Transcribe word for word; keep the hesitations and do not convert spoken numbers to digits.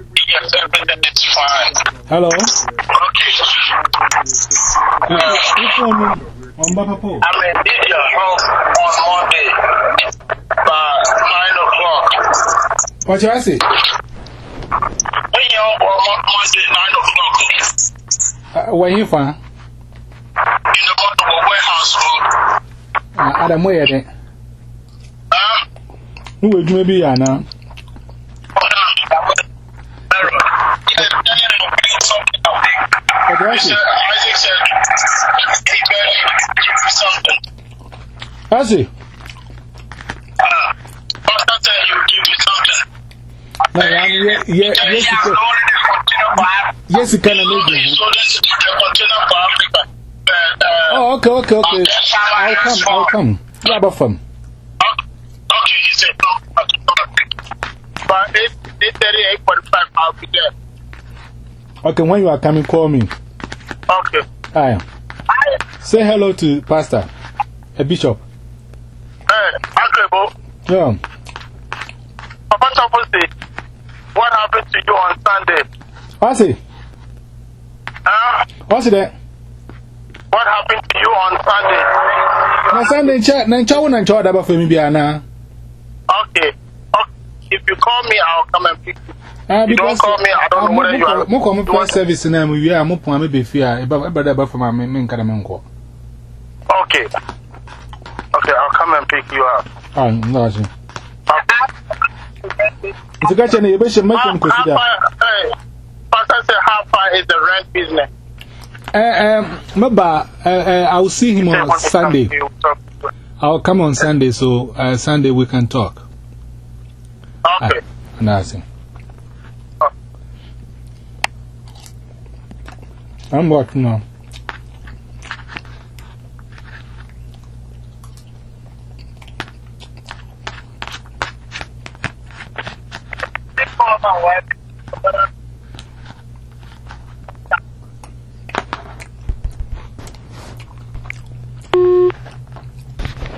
Yes, everything is fine. Hello? Okay. Uh, which one? On Bapapo? I'm in your home on Monday by nine o'clock. What you say? When you're on Monday, nine o'clock. Uh, where you from? In the bottom of warehouse road. Uh, Adam, where are Huh? Who will you be here now? Isaac said, he better give you something. I see. Uh, Pastor said he will give you something. No, I'm, yeah, yeah, yes, you can. Yes, you can. So this is the container for Africa. Uh, uh, Oh, okay, okay, okay. I'll come, I'll come. Yeah, but fun. Okay, he said, no. But eight thirty, eight forty-five, I'll be there. Okay, when you are coming, call me. Okay. Hi. Say hello to Pastor, a bishop. Hey, Uncle Bo. Yeah. Papa Chapo say, what happened to you on Sunday? What's it? Huh? What's it? What happened to you on Sunday? My Sunday chat, nine chow and chow about for me, Biana. Okay. Okay. If you call me, I'll come and pick you. Ah, You don't call me, I don't know whether you are. More common first service in them, we are more point maybe fear about about for my main caramanco. Okay. Okay, I'll come and pick you up. Ah, no, it's Okay. a catch and a bishop make them consider. Hey, Pastor said, how far is the rent business? Um, maybe I'll see him on Sunday. I'll come on Sunday, so uh, Sunday we can talk. Okay. And that's it. I'm working now. This call my wife.